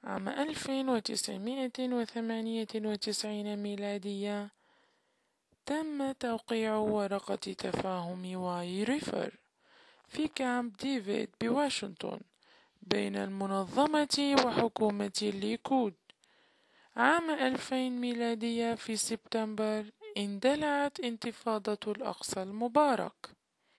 عام 1998 ميلادية تم توقيع ورقة تفاهم واي ريفر في كامب ديفيد بواشنطن بين المنظمة وحكومة الليكود. عام 2000 ميلادية في سبتمبر اندلعت انتفاضة الأقصى المبارك.